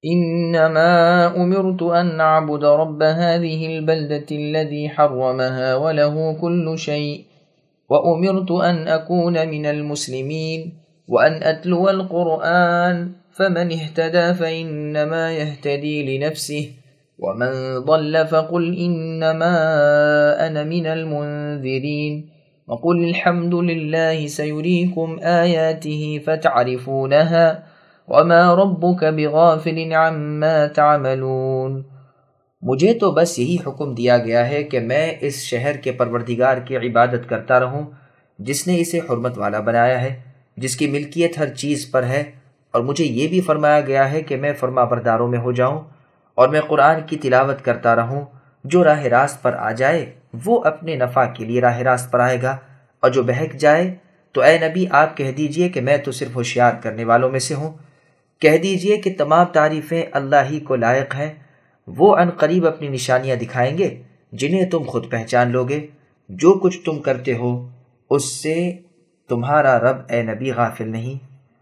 إنما أمرت أن أعبد رب هذه البلدة الذي حرمها وله كل شيء وأمرت أن أكون من المسلمين وأن أتلو القرآن فمن اهتدى فإنما يهتدي لنفسه ومن ضل فقل إنما أنا من المنذرين وقل الحمد لله سيريكم آياته فتعرفونها وَمَا رَبُّكَ بِغَافِلٍ عَمَّا تَعْمَلُونَ۔ مجھے تو بس یہی حکم دیا گیا ہے کہ میں اس شہر کے پروردگار کی عبادت کرتا رہوں جس نے اسے حرمت والا بنایا ہے، جس کی ملکیت ہر چیز پر ہے، اور مجھے یہ بھی فرمایا گیا ہے کہ میں فرما برداروں میں ہو جاؤں اور میں قرآن کی تلاوت کرتا رہوں۔ جو راہ راست پر آ جائے وہ اپنے نفع کے لیے راہ راست پر آئے گا، اور جو بہک جائے تو اے نبی آپ کہہ دیجئے کہ میں تو صرف ہوشیار کرنے والوں میں سے ہوں۔ کہہ دیجئے کہ تمام تعریفیں اللہ ہی کو لائق ہیں، وہ ان قریب اپنی نشانیاں دکھائیں گے جنہیں تم خود پہچان لوگے۔ جو کچھ تم کرتے ہو اس سے تمہارا رب اے نبی غافل نہیں۔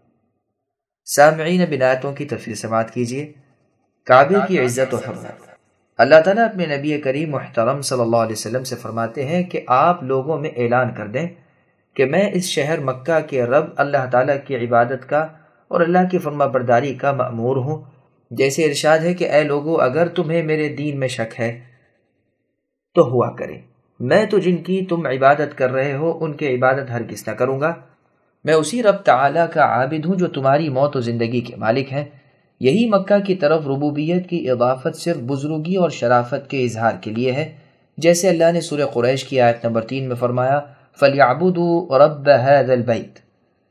سامعین بن آیتوں کی تفسیر سماعت کیجیے۔ کعبے کی عزت و حرمت۔ اللہ تعالیٰ اپنے نبی کریم محترم صلی اللہ علیہ وسلم سے فرماتے ہیں کہ آپ لوگوں میں اعلان کر دیں کہ میں اس شہر مکہ کے رب اللہ تعالیٰ کی عبادت کا اور اللہ کی فرما برداری کا مأمور ہوں۔ جیسے ارشاد ہے کہ اے لوگو اگر تمہیں میرے دین میں شک ہے تو ہوا کرے، میں تو جن کی تم عبادت کر رہے ہو ان کی عبادت ہرگز نہ کروں گا۔ میں اسی رب تعالیٰ کا عابد ہوں جو تمہاری موت و زندگی کے مالک ہیں۔ یہی مکہ کی طرف ربوبیت کی اضافت صرف بزرگی اور شرافت کے اظہار کے لیے ہے، جیسے اللہ نے سورہ قریش کی آیت نمبر 3 میں فرمایا فَلْيَعْبُدُوا رَبَّ هَذَا الْبَيْتِ۔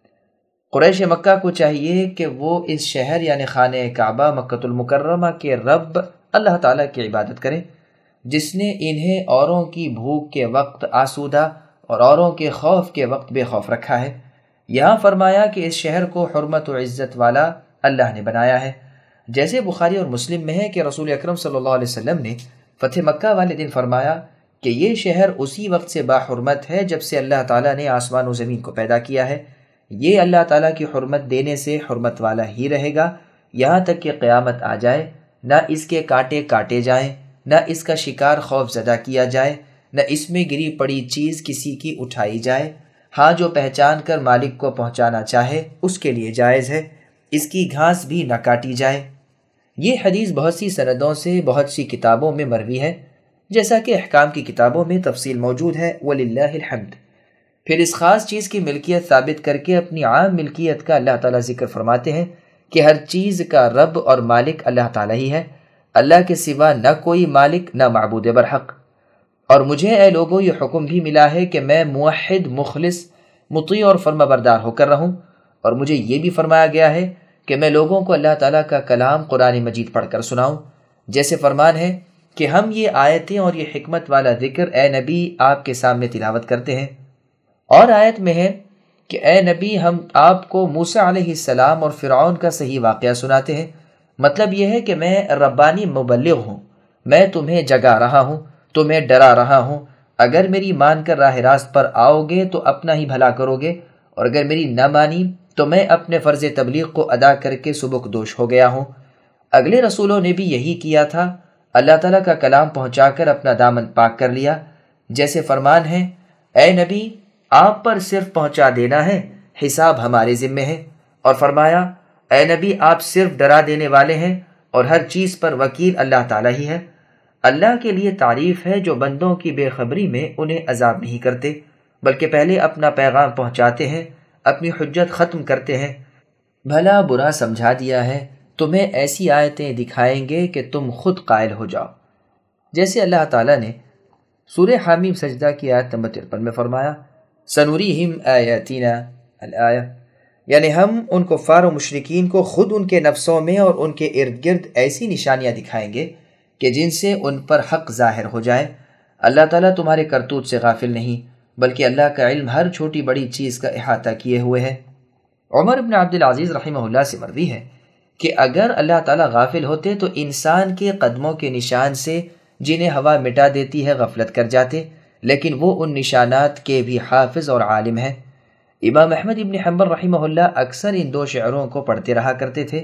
قریش مکہ کو چاہیے کہ وہ اس شہر یعنی خانہ کعبہ مکۃ المکرمہ کے رب اللہ تعالیٰ کی عبادت کریں، جس نے انہیں اوروں کی بھوک کے وقت آسودہ اور اوروں کے خوف کے وقت بے خوف رکھا ہے۔ یہاں فرمایا کہ اس شہر کو حرمت و عزت والا اللہ نے بنایا ہے، جیسے بخاری اور مسلم میں ہے کہ رسول اکرم صلی اللہ علیہ وسلم نے فتح مکہ والے دن فرمایا کہ یہ شہر اسی وقت سے باحرمت ہے جب سے اللہ تعالیٰ نے آسمان و زمین کو پیدا کیا ہے۔ یہ اللہ تعالیٰ کی حرمت دینے سے حرمت والا ہی رہے گا یہاں تک کہ قیامت آ جائے، نہ اس کے کانٹے کاٹے جائیں، نہ اس کا شکار خوف زدہ کیا جائے، نہ اس میں گری پڑی چیز کسی کی اٹھائی جائے۔ ہاں جو پہچان کر مالک کو پہنچانا چاہے اس کے لیے جائز ہے، اس کی گھاس بھی نہ کاٹی جائے۔ یہ حدیث بہت سی سندوں سے بہت سی کتابوں میں مروی ہے، جیسا کہ احکام کی کتابوں میں تفصیل موجود ہے، وَلِلَّهِ الْحَمْدِ۔ پھر اس خاص چیز کی ملکیت ثابت کر کے اپنی عام ملکیت کا اللہ تعالیٰ ذکر فرماتے ہیں کہ ہر چیز کا رب اور مالک اللہ تعالیٰ ہی ہے، اللہ کے سوا نہ کوئی مالک نہ معبود برحق۔ اور مجھے اے لوگوں یہ حکم بھی ملا ہے کہ میں موحد، مخلص، مطیع اور فرما بردار ہو کر رہوں، اور مجھے یہ بھی فرمایا گیا ہے کہ میں لوگوں کو اللہ تعالیٰ کا کلام قرآن مجید پڑھ کر سناؤں، جیسے فرمان ہے کہ ہم یہ آیتیں اور یہ حکمت والا ذکر اے نبی آپ کے سامنے تلاوت کرتے ہیں۔ اور آیت میں ہے کہ اے نبی ہم آپ کو موسیٰ علیہ السلام اور فرعون کا صحیح واقعہ سناتے ہیں۔ مطلب یہ ہے کہ میں ربانی مبلغ ہوں، میں تمہیں جگا رہا ہوں، تمہیں ڈرا رہا ہوں۔ اگر میری مان کر راہ راست پر آؤ گے تو اپنا ہی بھلا کرو گے، اور اگر میری نہ مانی تو میں اپنے فرض تبلیغ کو ادا کر کے سبکدوش ہو گیا ہوں۔ اگلے رسولوں نے بھی یہی کیا تھا، اللہ تعالیٰ کا کلام پہنچا کر اپنا دامن پاک کر لیا، جیسے فرمان ہے اے نبی آپ پر صرف پہنچا دینا ہے، حساب ہمارے ذمے ہے۔ اور فرمایا اے نبی آپ صرف ڈرا دینے والے ہیں اور ہر چیز پر وکیل اللہ تعالیٰ ہی ہے۔ اللہ کے لیے تعریف ہے جو بندوں کی بے خبری میں انہیں عذاب نہیں کرتے، بلکہ پہلے اپنا پیغام پہنچاتے ہیں، اپنی حجت ختم کرتے ہیں۔ بھلا برا سمجھا دیا ہے، تمہیں ایسی آیتیں دکھائیں گے کہ تم خود قائل ہو جاؤ، جیسے اللہ تعالیٰ نے سورہ حامیم سجدہ کی آیت نمبر 53 میں فرمایا سنوریہم آیاتنا الآیہ، یعنی ہم ان کفار و مشرکین کو خود ان کے نفسوں میں اور ان کے ارد گرد ایسی نشانیاں دکھائیں گے کہ جن سے ان پر حق ظاہر ہو جائے۔ اللہ تعالیٰ تمہارے کرتوت سے غافل نہیں، بلکہ اللہ کا علم ہر چھوٹی بڑی چیز کا احاطہ کیے ہوئے ہے۔ عمر بن عبدالعزیز رحمہ اللہ سے مروی ہے کہ اگر اللہ تعالیٰ غافل ہوتے تو انسان کے قدموں کے نشان سے جنہیں ہوا مٹا دیتی ہے غفلت کر جاتے، لیکن وہ ان نشانات کے بھی حافظ اور عالم ہیں۔ امام احمد ابن حنبل رحمہ اللہ اکثر ان دو شعروں کو پڑھتے رہا کرتے تھے،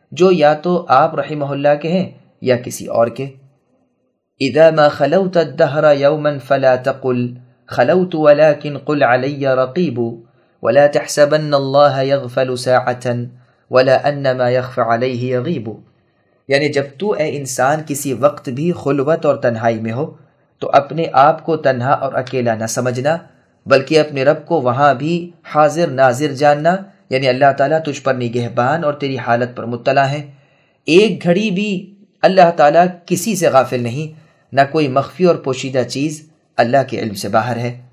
جو یا تو آپ رحمہ اللہ کے ہیں یا کسی اور کے۔ اذا ما خلوت الدهر يوما فلا تقل خلوت ولكن قل علي رقيب ولا تحسبن الله يغفل ساعة ولا ان ما يخفى عليه يغيب، یعنی جب تو اے انسان کسی وقت بھی خلوت اور تنہائی میں ہو تو اپنے آپ کو تنہا اور اکیلا نہ سمجھنا، بلکہ اپنے رب کو وہاں بھی حاضر ناظر جاننا، یعنی اللہ تعالیٰ تجھ پر نگہبان اور تیری حالت پر مطلع ہے۔ ایک گھڑی بھی اللہ تعالیٰ کسی سے غافل نہیں، نہ کوئی مخفی اور پوشیدہ چیز اللہ کے علم سے باہر ہے۔